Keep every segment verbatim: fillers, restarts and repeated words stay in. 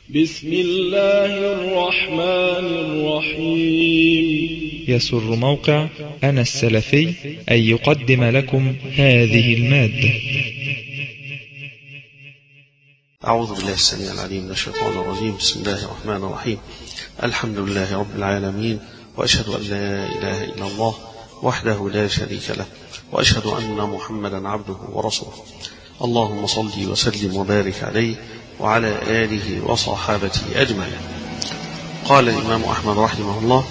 بسم الله الرحمن الرحيم. يسر موقع أنا السلفي أن يقدم لكم هذه المادة. أعوذ بالله السميع العليم من الشيطان الرجيم. بسم الله الرحمن الرحيم. الحمد لله رب العالمين، وأشهد أن لا إله إلا الله وحده لا شريك له، وأشهد أن محمدا عبده ورسوله. اللهم صل وسلم وبارك عليه وعلى آله وصحابته أجمعين. قال الإمام أحمد رحمه الله: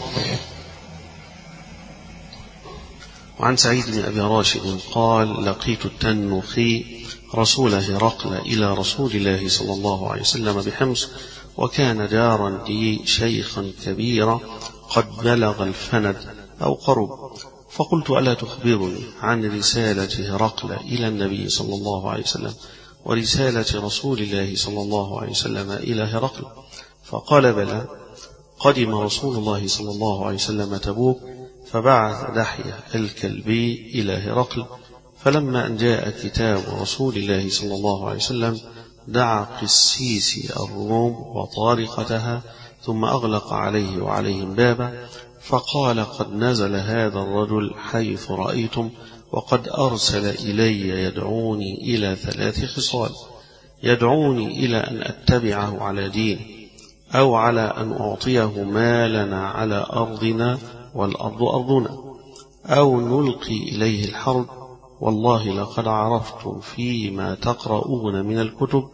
وعن سعيد بن أبي راشد قال: لقيت التنوخي رسول هرقل إلى رسول الله صلى الله عليه وسلم بحمص، وكان جارا لي شيخا كبيرا قد بلغ الفند أو قرب، فقلت: ألا تخبرني عن رسالة هرقل إلى النبي صلى الله عليه وسلم ورسالة رسول الله صلى الله عليه وسلم إلى هرقل؟ فقال: بلى. قدم رسول الله صلى الله عليه وسلم تبوك، فبعث دحية الكلبي إلى هرقل، فلما أن جاء كتاب رسول الله صلى الله عليه وسلم دعا قسيس الروم وطارقتها، ثم أغلق عليه وعليهم بابا، فقال: قد نزل هذا الرجل حيث رأيتم، وقد أرسل إلي يدعوني إلى ثلاث خصال: يدعوني إلى أن أتبعه على دين، أو على أن أعطيه مالنا على أرضنا والأرض أرضنا، أو نلقي إليه الحرب. والله لقد عرفت فيما تقرؤون من الكتب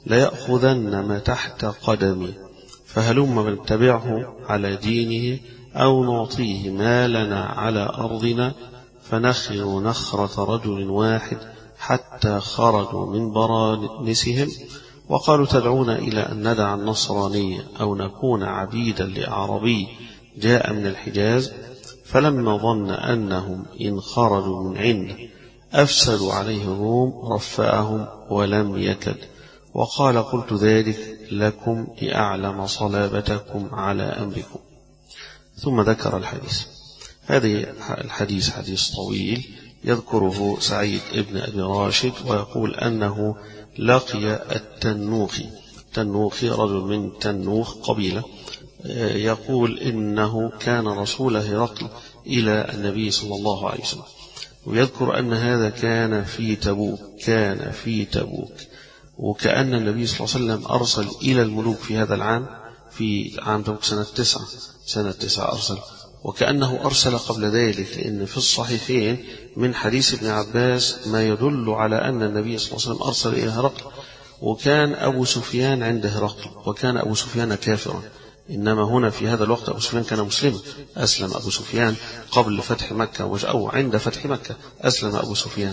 ليأخذن ما تحت قدمي، فهلم نتبعه على دينه أو نعطيه مالنا على أرضنا، فنخر نخرة رجل واحد حتى خرجوا من برانسهم وقالوا: تدعون إلى أن ندع النصرانية أو نكون عبيدا لأعربي جاء من الحجاز. فلما ظن أنهم إن خرجوا من عنده أفسدوا عليه الروم رفعهم ولم يكد، وقال: قلت ذلك لكم لأعلم صلابتكم على أمركم. ثم ذكر الحديث. هذه الحديث حديث طويل يذكره سعيد ابن أبي راشد، ويقول أنه لقي التنوخي. التنوخي رجل من تنوخ قبيلة، يقول إنه كان رسول هرقل إلى النبي صلى الله عليه وسلم، ويذكر أن هذا كان في تبوك كان في تبوك وكأن النبي صلى الله عليه وسلم أرسل إلى الملوك في هذا العام، في عام تبوك سنة تسعة سنة تسعة أرسل، وكأنه أرسل قبل ذلك، لأن في الصحيحين من حديث ابن عباس ما يدل على أن النبي صلى الله عليه وسلم أرسل إلى هرقل. وكان أبو سفيان عند هرقل، وكان أبو سفيان كافرا، إنما هنا في هذا الوقت أبو سفيان كان مسلما. أسلم أبو سفيان قبل فتح مكة، أو عند فتح مكة أسلم أبو سفيان.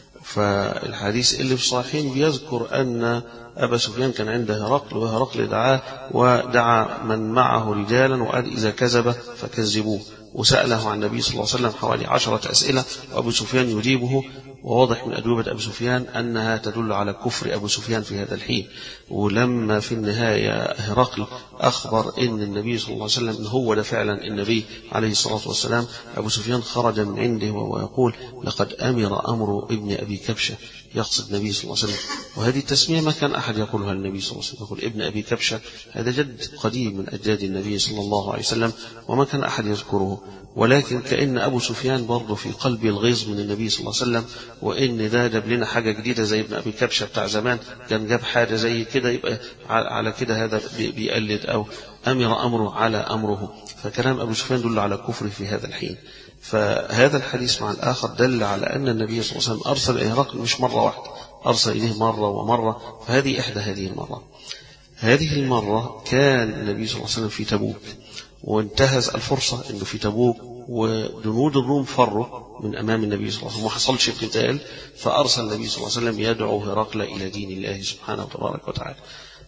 فالحديث اللي في الصحيحين بيذكر أن أبا سفيان كان عند هرقل، وهرقل دعاه ودعا من معه رجالا وقال: إذا كذب فكذبوه، وسأله عن النبي صلى الله عليه وسلم حوالي عشرة أسئلة، وأبو سفيان يجيبه، وواضح من أجوبة أبو سفيان أنها تدل على كفر أبو سفيان في هذا الحين. ولما في النهاية هرقل أخبر أن النبي صلى الله عليه وسلم هو ده فعلا النبي عليه الصلاة والسلام، أبو سفيان خرج من عنده ويقول: لقد أمر أمر ابن أبي كبشة، يقصد النبي صلى الله عليه وسلم. وهذه التسمية ما كان أحد يقولها النبي صلى الله عليه وسلم، يقول ابن أبي كبشة، هذا جد قديم من أجداد النبي صلى الله عليه وسلم، وما كان أحد يذكره. ولكن كأن أبو سفيان برضه في قلب الغيظ من النبي صلى الله عليه وسلم، وإن ده جاب لنا حاجة جديدة زي ابن أبي كبشة بتاع زمان، كان جاب حاجة زي كده، يبقى على كده هذا بيقلد، أو أمر أمره على أمره. فكلام أبو سفيان دل على كفره في هذا الحين. فهذا الحديث مع الآخر دل على أن النبي صلى الله عليه وسلم أرسل إلى هرقل مش مرة واحدة، أرسل إليه مرة ومرة، فهذه إحدى هذه المرة. هذه المرة كان النبي صلى الله عليه وسلم في تبوك، وانتهز الفرصة أنه في تبوك وجنود الروم فروا من أمام النبي صلى الله عليه وسلم، وما حصلش قتال، فأرسل النبي صلى الله عليه وسلم يدعو هرقل إلى دين الله سبحانه وتبارك وتعالى.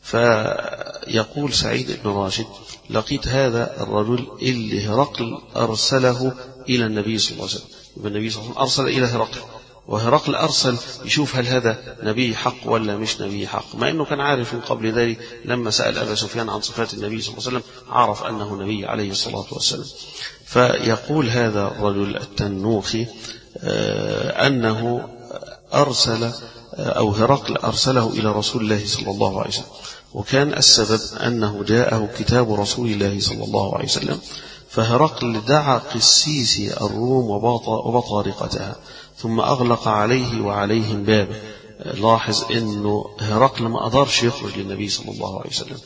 فيقول سعيد بن راشد: لقيت هذا الرجل اللي هرقل أرسله إلى النبي صلى الله عليه وسلم. النبي صلى الله عليه وسلم أرسل إلى هرقل، وهرقل أرسل يشوف هل هذا نبي حق ولا مش نبي حق، مع أنه كان عارف من قبل ذلك لما سأل أبا سفيان عن صفات النبي صلى الله عليه وسلم عرف أنه نبي عليه الصلاة والسلام. فيقول هذا الرجل التنوخي أنه أرسل أو هرقل أرسله إلى رسول الله صلى الله عليه وسلم، وكان السبب أنه جاءه كتاب رسول الله صلى الله عليه وسلم، فهرقل دعا قسيسي الروم وبطارقتها ثم أغلق عليه وعليهم بابه. لاحظ أنه هرقل ما قدرش يخرج للنبي صلى الله عليه وسلم،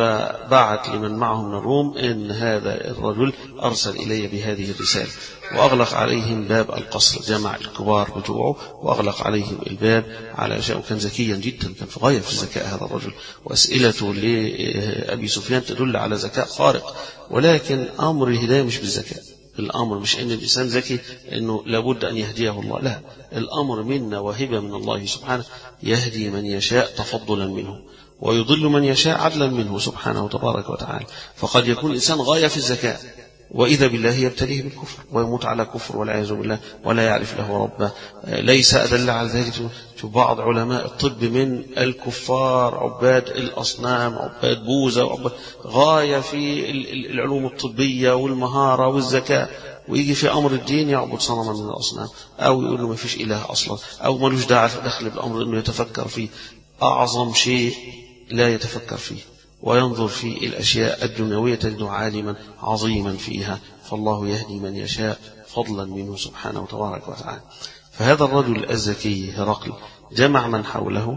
فبعت لمن معه من الروم أن هذا الرجل أرسل إلي بهذه الرسالة، وأغلق عليهم باب القصر، جمع الكبار بتوعه وأغلق عليهم الباب على شيء. كان ذكيا جدا، كان في غاية في الذكاء هذا الرجل، وأسئلته لأبي سفيان تدل على ذكاء خارق. ولكن أمر الهداية مش بالذكاء، الأمر مش أن الإنسان ذكي أنه لابد أن يهديه الله، لا، الأمر منا وهبة من الله سبحانه، يهدي من يشاء تفضلا منه ويضل من يشاء عدلا منه سبحانه وتبارك وتعالى. فقد يكون الإنسان غاية في الذكاء وإذا بالله يبتليه بالكفر ويموت على كفر والعياذ بالله ولا يعرف له ربه. ليس أدل على ذلك بعض علماء الطب من الكفار عباد الأصنام، عباد بوذا، وعباد غاية في العلوم الطبية والمهارة والذكاء، ويجي في أمر الدين يعبد صنما من الأصنام، أو يقول له ما فيش إله أصلا، أو ملوش داعي دخل بالأمر أنه يتفكر فيه. أعظم شيء لا يتفكر فيه وينظر في الأشياء الدنيوية تجد عالما عظيما فيها، فالله يهدي من يشاء فضلا منه سبحانه وتبارك وتعالى. فهذا الرجل الذكي هرقل جمع من حوله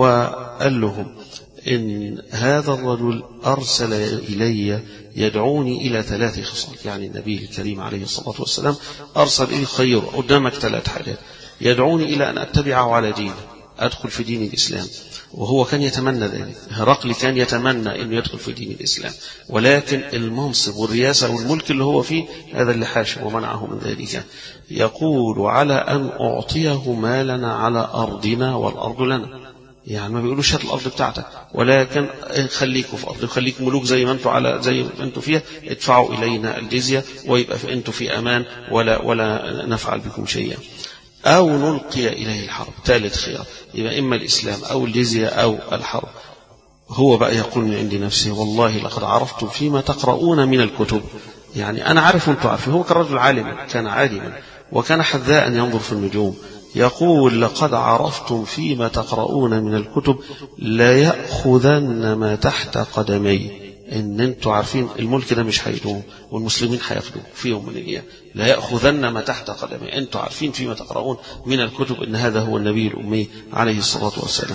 وقال لهم إن هذا الرجل أرسل إلي يدعوني إلى ثلاث خصال، يعني النبي الكريم عليه الصلاة والسلام أرسل إلي خير قدامك ثلاث حاجات، يدعوني إلى أن أتبعه على دينه، أدخل في دين الإسلام. وهو كان يتمنى ذلك، هرقل كان يتمنى أنه يدخل في دين الإسلام، ولكن المنصب والرياسة والملك اللي هو فيه هذا اللي حاشه ومنعه من ذلك. يقول على أن أعطيه مالنا على أرضنا والأرض لنا، يعني ما بيقولوش هات الأرض بتاعتك، ولكن خليكوا في أرض، خليك ملوك زي ما أنتوا على زي ما أنتوا فيها، ادفعوا إلينا الجزية ويبقى في أنتوا في أمان ولا ولا نفعل بكم شيئا، أو نلقي إليه الحرب. ثالث خيار، يبقى إما الإسلام أو الجزية أو الحرب. هو بقى يقول من عند نفسه والله لقد عرفتم فيما تقرؤون من الكتب، يعني أنا عارف وأنتم عارفين. هو كان رجل عالم، كان عالما وكان حذاء ينظر في النجوم. يقول لقد عرفتم فيما تقرؤون من الكتب لا يأخذن ما تحت قدمي، إن أنتوا عارفين الملك ده مش هيدوم والمسلمين هياخدوه في يوم من الأيام، لا يأخذن ما تحت قدمي. أنتوا عارفين فيما تقرؤون من الكتب إن هذا هو النبي الأمي عليه الصلاة والسلام.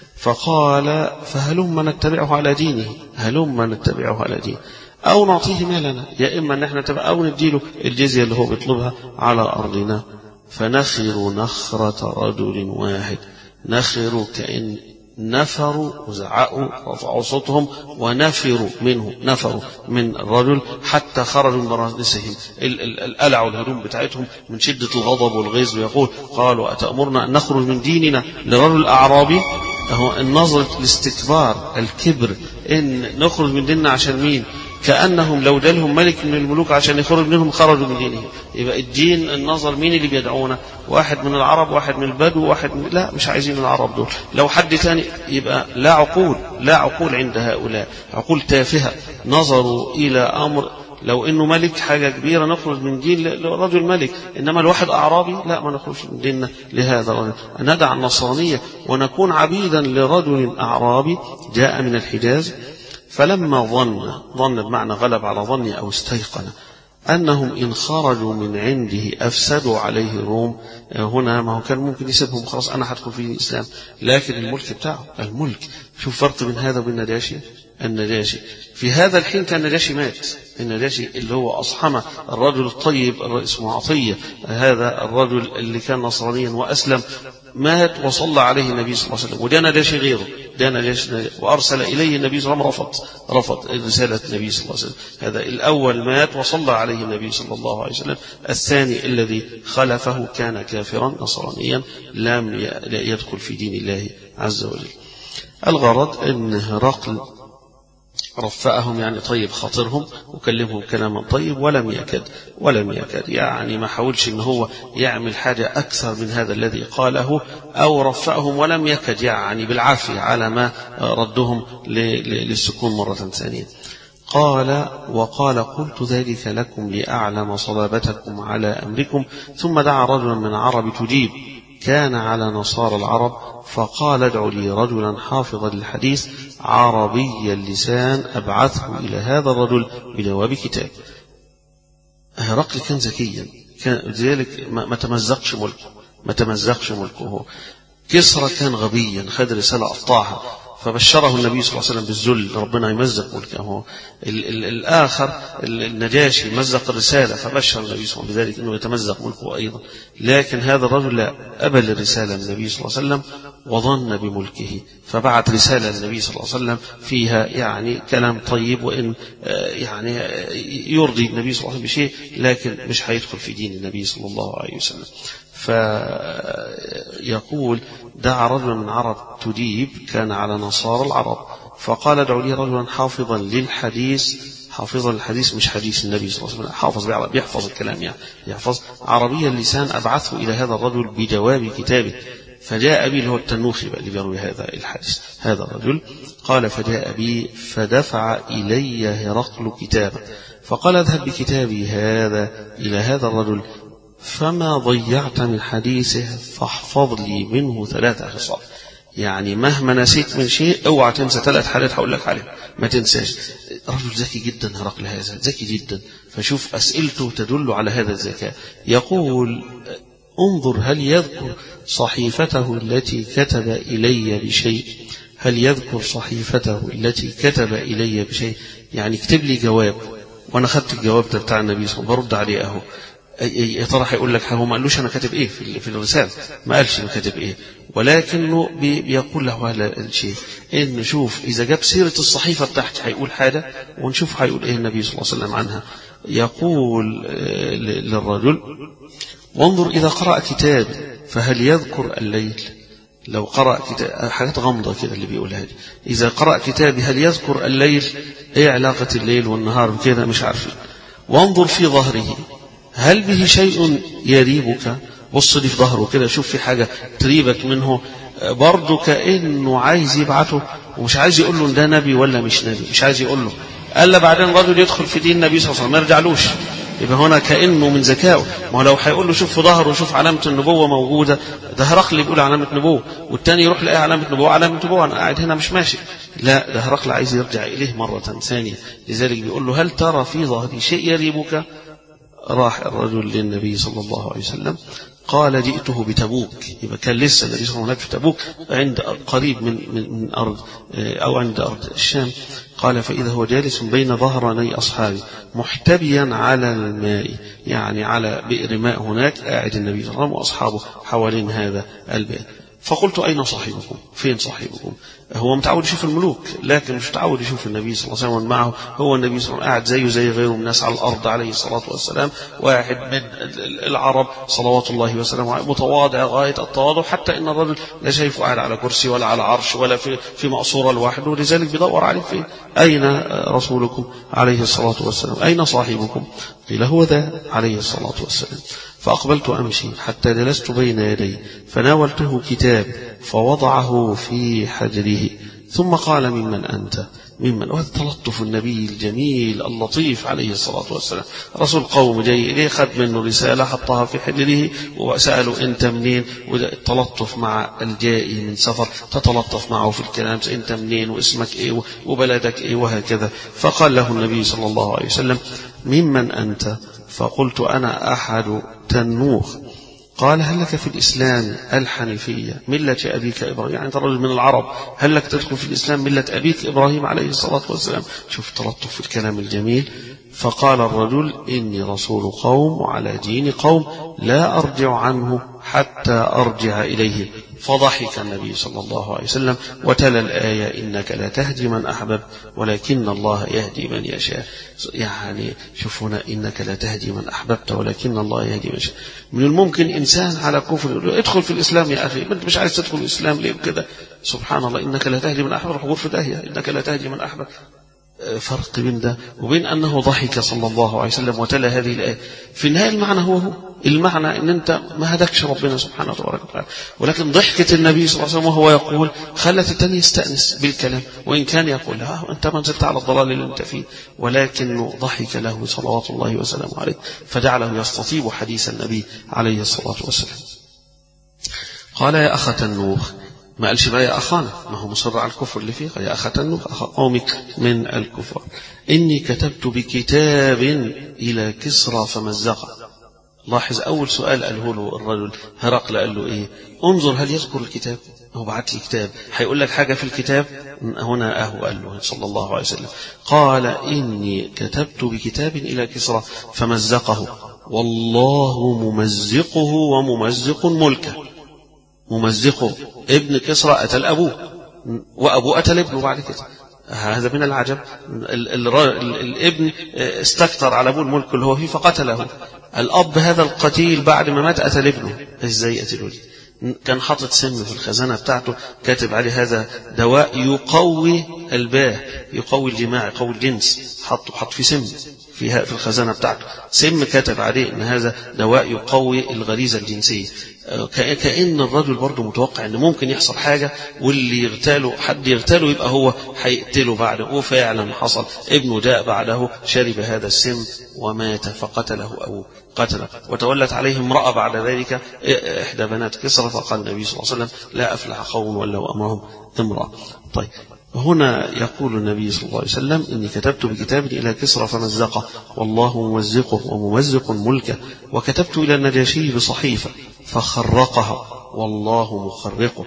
فقال فهلما نتبعه على دينه، هلما نتبعه على دينه، أو نعطيه مالنا، يا إما أن احنا نتبع أو نديله الجزية اللي هو بيطلبها على أرضنا. فنخروا نخرة رجل واحد، نخروا كأن نفروا وزعقوا رفعوا صوتهم ونفروا منه، نفروا من الرجل حتى خرجوا من مرانسهم، القلعوا الهدوم بتاعتهم من شدة الغضب والغيظ. ويقول قالوا أتأمرنا أن نخرج من ديننا لرجل أعرابي؟ هو النظرة الاستكبار الكبر، إن نخرج من ديننا عشان مين؟ كأنهم لو جالهم ملك من الملوك عشان يخرج منهم خرجوا من دينهم. يبقى الدين النظر مين اللي بيدعونا؟ واحد من العرب، واحد من البدو، واحد من... لا مش عايزين العرب دول، لو حد تاني يبقى لا عقول، لا عقول عند هؤلاء، عقول تافهة. نظروا إلى أمر لو إنه ملك حاجة كبيرة نخرج من دين لرجل ملك، إنما الواحد أعرابي لا ما نخرج من ديننا لهذا الرجل، ندع النصرانية ونكون عبيدا لرجل أعرابي جاء من الحجاز. فلما ظن، ظن بمعنى غلب على ظني أو استيقن أنهم إن خرجوا من عنده أفسدوا عليه الروم. هنا ما هو كان ممكن يسيبهم خلاص أنا هدخل في الإسلام، لكن الملك بتاعه الملك. شوف فرق بين هذا وبين النجاشي. النجاشي في هذا الحين كان النجاشي مات، النجاشي اللي هو أصحمه الرجل الطيب اسمه عطية، هذا الرجل اللي كان نصرانيا وأسلم مات وصلى عليه النبي صلى الله عليه وسلم، وده نجاشي غيره، ده نجاشي وأرسل إليه النبي صلى الله عليه وسلم، رفض رفض رسالة النبي صلى الله عليه وسلم. هذا الأول مات وصلى عليه النبي صلى الله عليه وسلم، الثاني الذي خلفه كان كافرا نصرانيا لم يدخل في دين الله عز وجل. الغرض أن هرقل رفعهم، يعني طيب خاطرهم وكلمهم كلاما طيب، ولم يكد ولم يكد يعني ما حاولش ان هو يعمل حاجة اكثر من هذا الذي قاله، او رفعهم ولم يكد يعني بالعافية على ما ردهم للسكون مرة ثانية. قال وقال قلت ذلك لكم لأعلم صلابتكم على أمركم. ثم دعا رجلا من عرب تجيب كان على نصارى العرب، فقال ادعوا لي رجلا حافظا للحديث عربي اللسان أبعثه إلى هذا الرجل بجواب كتاب. هرقل كان ذكيا، كان لذلك ما تمزقش ملكه ما تمزقش ملكه كسرى كان غبيا، خد رسالة أقطعها، فبشره النبي صلى الله عليه وسلم بالذل، ربنا يمزق ملكه. الآخر النجاشي مزق الرسالة، فبشر النبي صلى الله عليه وسلم بذلك أنه يتمزق ملكه أيضا. لكن هذا الرجل لا، أبل الرسالة النبي صلى الله عليه وسلم وظن بملكه، فبعت رسالة النبي صلى الله عليه وسلم فيها يعني كلام طيب، وإن يعني يرضي النبي صلى الله عليه وسلم بشيء، لكن مش هيدخل في دين النبي صلى الله عليه وسلم. فيقول دعا رجلا من عرب تديب كان على نصارى العرب، فقال ادعوا لي رجلا حافظا للحديث. حافظا للحديث مش حديث النبي صلى الله عليه وسلم، حافظ بيحفظ الكلام، يعني يحفظ عربي اللسان أبعثه إلى هذا الرجل بجواب كتابه. فجاء بي، اللي هو التنوخي بقى اللي بيروي هذا الحديث، هذا الرجل قال فجاء بي فدفع إلي هرقل كتابا، فقال اذهب بكتابي هذا إلى هذا الرجل، فما ضيعت من حديثه فاحفظ لي منه ثلاثة خصال. يعني مهما نسيت من شيء اوعى تنسى ثلاث حالات هقول لك عليهم، ما تنساش. رجل ذكي جدا هرقل هذا، ذكي جدا. فشوف أسئلته تدل على هذا الذكاء. يقول انظر هل يذكر صحيفته التي كتب إلي بشيء، هل يذكر صحيفته التي كتب إلي بشيء، يعني اكتب لي جواب وانا خدت الجواب بتاع النبي صلى الله عليه وسلم برد عليه اهو. يا ترى هيقول لك هو ما قالوش انا كاتب ايه في في الرساله، ما قالش انا كاتب ايه، ولكنه بيقول له هذا الشيء. ان نشوف اذا جاب سيره الصحيفه بتاعتي هيقول حاجه، ونشوف هيقول ايه النبي صلى الله عليه وسلم عنها. يقول للرجل وانظر اذا قرأ كتاب فهل يذكر الليل. لو قرأ كتاب، حاجات غامضه كده اللي بيقولها دي، اذا قرأ كتابي هل يذكر الليل، ايه علاقه الليل والنهار كده مش عارفين. وانظر في ظهره هل به شيء يريبك، بص لي في ظهره كده شوف في حاجة تريبك منه، برضه كأنه عايز يبعته ومش عايز يقول له ده نبي ولا مش نبي، مش عايز يقول له. قال بعدين رجل يدخل في دين النبي صلى الله عليه وسلم ما يرجعلوش، يبقى هنا كأنه من ذكائه. ما لو هيقول له شوف في ظهره وشوف علامة النبوة موجودة، ده هرقل يقول علامة نبوة، والتاني يروح لقى علامة نبوة علامة نبوة، أنا قاعد هنا مش ماشي. لا، ده هرقل عايز يرجع إليه مرة ثانية، لذلك بيقول له هل ترى في ظهري شيء يريبك. راح الرجل للنبي صلى الله عليه وسلم قال جئته بتبوك، يبقى كان لسه النبي صلى الله عليه وسلم في تبوك عند قريب من من أرض أو عند أرض الشام. قال فإذا هو جالس بين ظهراني أصحابه محتبيا على الماء، يعني على بئر ماء هناك، قاعد النبي صلى الله عليه وسلم وأصحابه حوالين هذا البئر. فقلت أين صاحبكم، فين صاحبكم. هو متعود يشوف الملوك لكن مش متعود يشوف النبي صلى الله عليه وسلم معه. هو النبي صلى الله عليه وسلم قاعد زيه زي غيره من الناس على الأرض عليه الصلاة والسلام، واحد من العرب صلوات الله وسلامه، متواضع غاية التواضع، حتى إن الرجل لا شايفه قاعد على كرسي ولا على عرش ولا في في مقصورة لوحده، ولذلك بيدور عليه فين. أين رسولكم عليه الصلاة والسلام، أين صاحبكم. قيل هو ذا عليه الصلاة والسلام. فأقبلت أمشي حتى جلست بين يديه فناولته كتاب فوضعه في حجره، ثم قال ممن أنت، ممن. وهذا تلطف النبي الجميل اللطيف عليه الصلاة والسلام. رسول قوم جاي إليه، خد منه رسالة حطها في حجره وسأله أنت منين، والتلطف مع الجائي من سفر تتلطف معه في الكلام، أنت منين واسمك إيه وبلدك إيه وهكذا. فقال له النبي صلى الله عليه وسلم ممن أنت. فقلت أنا أحد تنوخ. قال هل لك في الإسلام الحنيفية ملة أبيك إبراهيم، يعني أنت رجل من العرب، هل لك تدخل في الإسلام ملة أبيك إبراهيم عليه الصلاة والسلام. شوف تلطف في الكلام الجميل. فقال الرجل إني رسول قوم وعلى دين قوم لا أرجع عنه حتى أرجع إليه. فضحك النبي صلى الله عليه وسلم وتلا الآية إنك لا تهدي من أحببت ولكن الله يهدي من يشاء. يعني شوف هنا إنك لا تهدي من أحببت ولكن الله يهدي من يشاء. من الممكن إنسان على كفر ادخل في الإسلام يا أخي، أنت مش عايز تدخل الإسلام ليه كده. سبحان الله، إنك لا تهدي من أحببت، روح في داهية، إنك لا تهدي من أحببت. فرق بين ده وبين أنه ضحك صلى الله عليه وسلم وتلا هذه الآية. في النهاية المعنى هو هو المعنى، إن أنت ما هدكش ربنا سبحانه وتعالى، ولكن ضحكة النبي صلى الله عليه وسلم وهو يقول خلت التاني يستأنس بالكلام، وإن كان يقول ها أنت ما زلت على الضلال اللي أنت فيه، ولكنه ضحك له صلوات الله وسلامه عليه فجعله يستطيب حديث النبي عليه الصلاة والسلام. قال يا أخ تنوخ، ما قالش بقى يا أخانا، ما هو مصر على الكفر اللي فيه، يا أخ تنوخ أخ قومك من الكفر، إني كتبت بكتاب إلى كسرى فمزقه. لاحظ أول سؤال قاله له الرجل هرقل، قال له إيه؟ انظر هل يذكر الكتاب؟ هو بعت لي كتاب، هيقول لك حاجة في الكتاب؟ هنا أهو قال له صلى الله عليه وسلم، قال إني كتبت بكتاب إلى كسرى فمزقه والله ممزقه وممزق ملكه. ممزقه ابن كسرى قتل أبوه، وأبوه قتل ابنه بعد كده. هذا من العجب. ال ال ال الابن استكتر على أبوه الملك اللي هو فيه فقتله. الأب هذا القتيل بعد ما مات قتل ابنه. إزاي قتله؟ كان حاطط سم في الخزانة بتاعته كاتب عليه هذا دواء يقوي الباه، يقوي الجماع، يقوي الجنس، حط حط في سم فيها في الخزانة بتاعته، سم كاتب عليه ان هذا دواء يقوي الغريزة الجنسية. كأن الرجل برضه متوقع ان ممكن يحصل حاجة واللي يغتاله حد يغتاله يبقى هو هيقتله بعده، وفعلا حصل. ابنه جاء بعده شرب هذا السم ومات فقتله أبوه، قتله. وتولت عليه امرأة بعد ذلك إحدى بنات كسرى، فقال النبي صلى الله عليه وسلم لا أفلح قوم ولوا أمرهم امرأة. طيب هنا يقول النبي صلى الله عليه وسلم إني كتبت بكتاب إلى كسرى فمزقه والله ممزقه وممزق ملكه، وكتبت إلى النجاشي بصحيفة فخرقها والله مخرقه.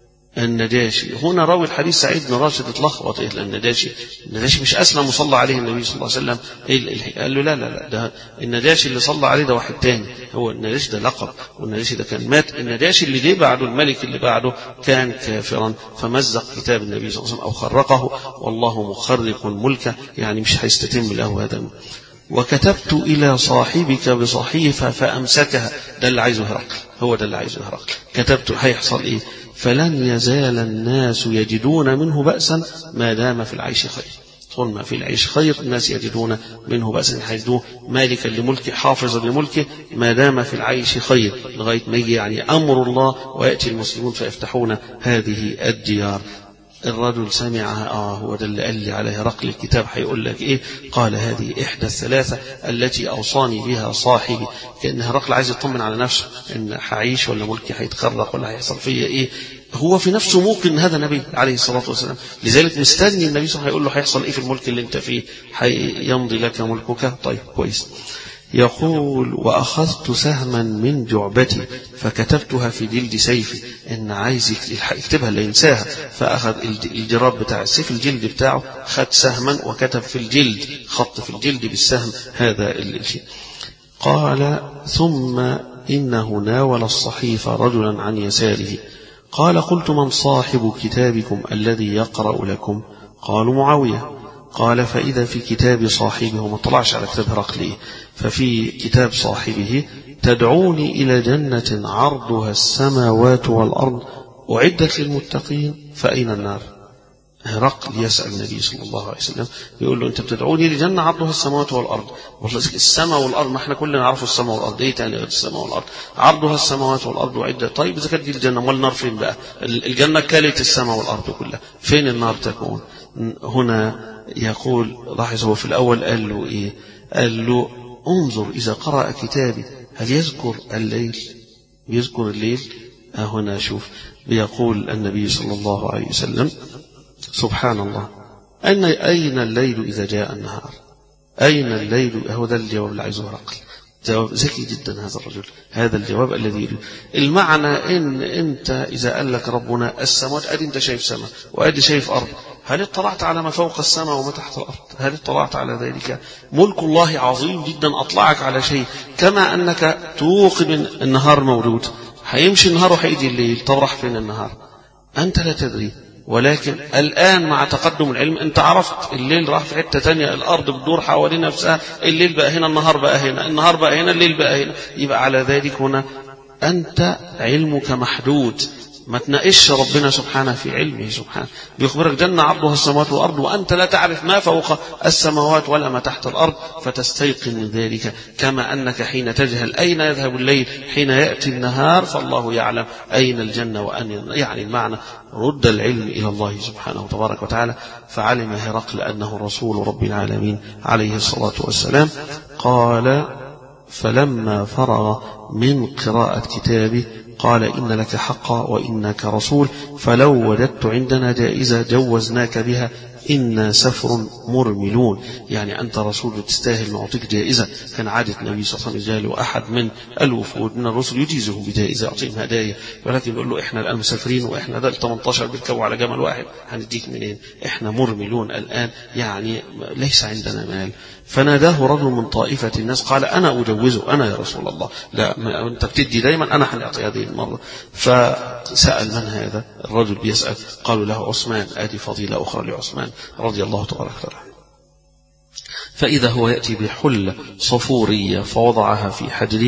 النجاشي هنا راوي الحديث سعيد بن راشد اتلخبط. إيه النجاشي؟ النجاشي مش أسلم وصلى عليه النبي صلى الله عليه وسلم. إيه قال له لا لا لا، ده النجاشي اللي صلى عليه ده واحد تاني. هو النجاشي ده لقب، والنجاشي ده كان مات. النجاشي اللي جه بعده الملك اللي بعده كان كافرا فمزق كتاب النبي صلى الله عليه وسلم أو خرقه والله مخرق ملكه، يعني مش هيستتم له هذا. وكتبت إلى صاحبك بصحيفة فأمسكها، ده اللي عايزه هرقل، هو ده اللي عايزه هرقل. كتبت هيحصل إيه؟ فلن يزال الناس يجدون منه بأسا ما دام في العيش خير. طول ما في العيش خير الناس يجدون منه بأسا، يحيزوه مالكا لملكه حافظا لملكه ما دام في العيش خير، لغاية ما يجي يعني أمر الله ويأتي المسلمون فيفتحون هذه الديار. الرجل سمعها، آه هو ده اللي قال لي على هرقل الكتاب هيقول لك إيه؟ قال هذه إحدى الثلاثة التي أوصاني بها صاحبي. كأن هرقل عايز يطمن على نفسه إن هعيش ولا ملكي هيتخرق ولا هيحصل فيا إيه. هو في نفسه موقن إن هذا نبي عليه الصلاة والسلام، لذلك مستني النبي صلى الله عليه وسلم هيقول له هيحصل إيه في الملك اللي أنت فيه، هيمضي لك ملكك. طيب كويس. يقول وأخذت سهما من جعبتي فكتبتها في جلد سيفي. إن عايز يكتبها لا ينساها، فأخذ الجراب بتاع السيف الجلد بتاعه، خد سهما وكتب في الجلد، خط في الجلد بالسهم هذا الشيء. قال ثم إنه ناول الصحيفة رجلا عن يساره. قال قلت من صاحب كتابكم الذي يقرأ لكم؟ قالوا معاوية. قال فإذا في كتاب صاحبه، ما طلعش على كتاب هرقل، ففي كتاب صاحبه تدعوني إلى جنة عرضها السماوات والأرض أعدت للمتقين فأين النار؟ هرقل يسأل النبي صلى الله عليه وسلم، يقول له أنت بتدعوني لجنة عرضها السماوات والأرض. والله السماء والأرض ما احنا كلنا نعرف السماء والأرض، إيه تاني غير السماء والأرض؟ عرضها السماوات والأرض أعدت. طيب إذا كانت دي الجنة، والنار فين بقى؟ الجنة كلت السماء والأرض كلها، فين النار تكون؟ هنا يقول لاحظ، هو في الأول قال له إيه؟ قال له انظر إذا قرأ كتابي هل يذكر الليل؟ يذكر الليل. هنا شوف بيقول النبي صلى الله عليه وسلم سبحان الله، أين أين الليل إذا جاء النهار؟ أين الليل؟ هو ده الجواب اللي عايزه هرقل. جواب ذكي جدا هذا الرجل، هذا الجواب الذي يريد. المعنى إن أنت إذا قال لك ربنا السماوات، أدي أنت شايف سماء وأدي شايف أرض، هل اطلعت على ما فوق السماء وما تحت الأرض؟ هل اطلعت على ذلك؟ ملك الله عظيم جدا أطلعك على شيء. كما أنك توقن النهار موجود، هيمشي النهار وهيجي الليل، طب راح فين النهار؟ أنت لا تدري. ولكن الآن مع تقدم العلم أنت عرفت الليل راح في حتة تانية، الأرض بتدور حوالين نفسها، الليل بقى هنا، النهار بقى هنا، النهار بقى هنا، الليل بقى هنا. يبقى على ذلك هنا أنت علمك محدود، ما تناقش ربنا سبحانه في علمه سبحانه. بيخبرك جنة عرضها السماوات والأرض وأنت لا تعرف ما فوق السماوات ولا ما تحت الأرض، فتستيقن من ذلك. كما أنك حين تجهل أين يذهب الليل حين يأتي النهار، فالله يعلم أين الجنة وأين، يعني المعنى رد العلم إلى الله سبحانه تبارك وتعالى. فعلم هرقل أنه رسول رب العالمين عليه الصلاة والسلام. قال فلما فرغ من قراءة كتابه قال إن لك حقا وإنك رسول، فلو وجدت عندنا جائزة جوزناك بها، إنا سفر مرملون. يعني أنت رسول تستاهل نعطيك جائزة. كان عادة النبي صلى الله عليه وسلم جاله أحد من الوفود من الرسل يجيزه بجائزة، يعطيهم هدايا، ولكن يقول له إحنا الآن مسافرين وإحنا ده ثمانية عشر بيركبوا على جمل واحد، هنديك منين؟ إحنا مرملون الآن، يعني ليس عندنا مال. فناداه رجل من طائفة الناس قال أنا أجوزه، أنا يا رسول الله. لا أنت بتدي دايما، أنا هنعطي هذه المرة. فسأل من هذا الرجل بيسأل؟ قالوا له عثمان. آدي فضيلة أخرى لعثمان رضي الله تبارك وتعالى. فإذا هو يأتي بحلة صفورية فوضعها في حجره،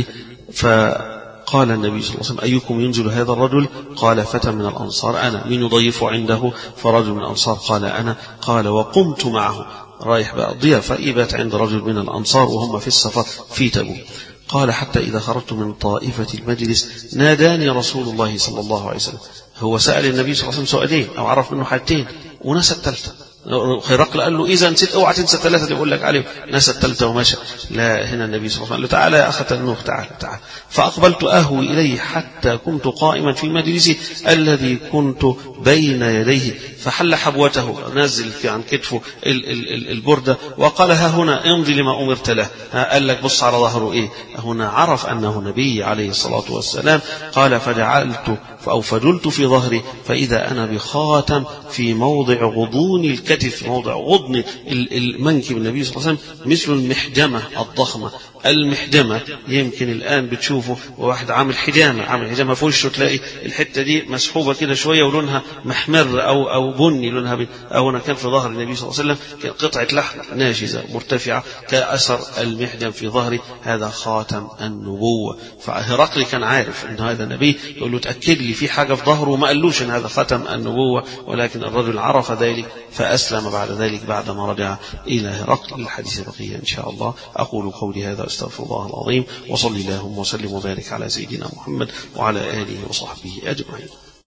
فقال النبي صلى الله عليه وسلم أيكم ينزل هذا الرجل؟ قال فتى من الأنصار أنا. من يضيف عنده؟ فرجل من الأنصار قال أنا. قال وقمت معه، رايح بقى ضيافة، إبات عند رجل من الأنصار وهم في السفر في تبوك. قال حتى إذا خرجت من طائفة المجلس ناداني رسول الله صلى الله عليه وسلم. هو سأل النبي صلى الله عليه وسلم سؤالين أو عرف منه حاجتين ونسى الثالثة. هرقل قال له إذا نسيت اوعى تنسى الثلاثة اللي بقول لك عليهم، نسى الثالثة ومشى. لا، هنا النبي صلى الله عليه وسلم قال له تعالى يا أخ تنوخ، تعالى تعالى. فأقبلت أهوي إليه حتى كنت قائما في مجلسي الذي كنت بين يديه، فحل حبوته، نزل في عن كتفه البردة وقال ها هنا امضي لما أمرت له. قال لك بص على ظهره إيه؟ هنا عرف أنه نبي عليه الصلاة والسلام. قال فجعلت أو فجلت في ظهري فإذا أنا بخاتم في موضع غضون الكتف، موضع غضن المنكب النبي صلى الله عليه وسلم، مثل المحجمة الضخمة. المحجمة يمكن الآن بتشوفه وواحد عامل حجامة، عامل حجامة في وشه، تلاقي الحتة دي مسحوبة كده شوية ولونها محمر أو أو بني لونها بني. أو هنا كان في ظهر النبي صلى الله عليه وسلم كان قطعة لحم ناشزة مرتفعة كأثر المحجم في ظهري، هذا خاتم النبوة. فهرقل كان عارف أن هذا نبي، يقول له تأكد لي في حاجة في ظهره، وما قالوش أن هذا ختم النبوة، ولكن الرجل عرف ذلك فأسلم بعد ذلك بعدما رجع إلى هرقل. الحديث بقية إن شاء الله. أقول قولي هذا أستغفر الله العظيم، وصلي اللهم وسلم وبارك على سيدنا محمد وعلى آله وصحبه أجمعين.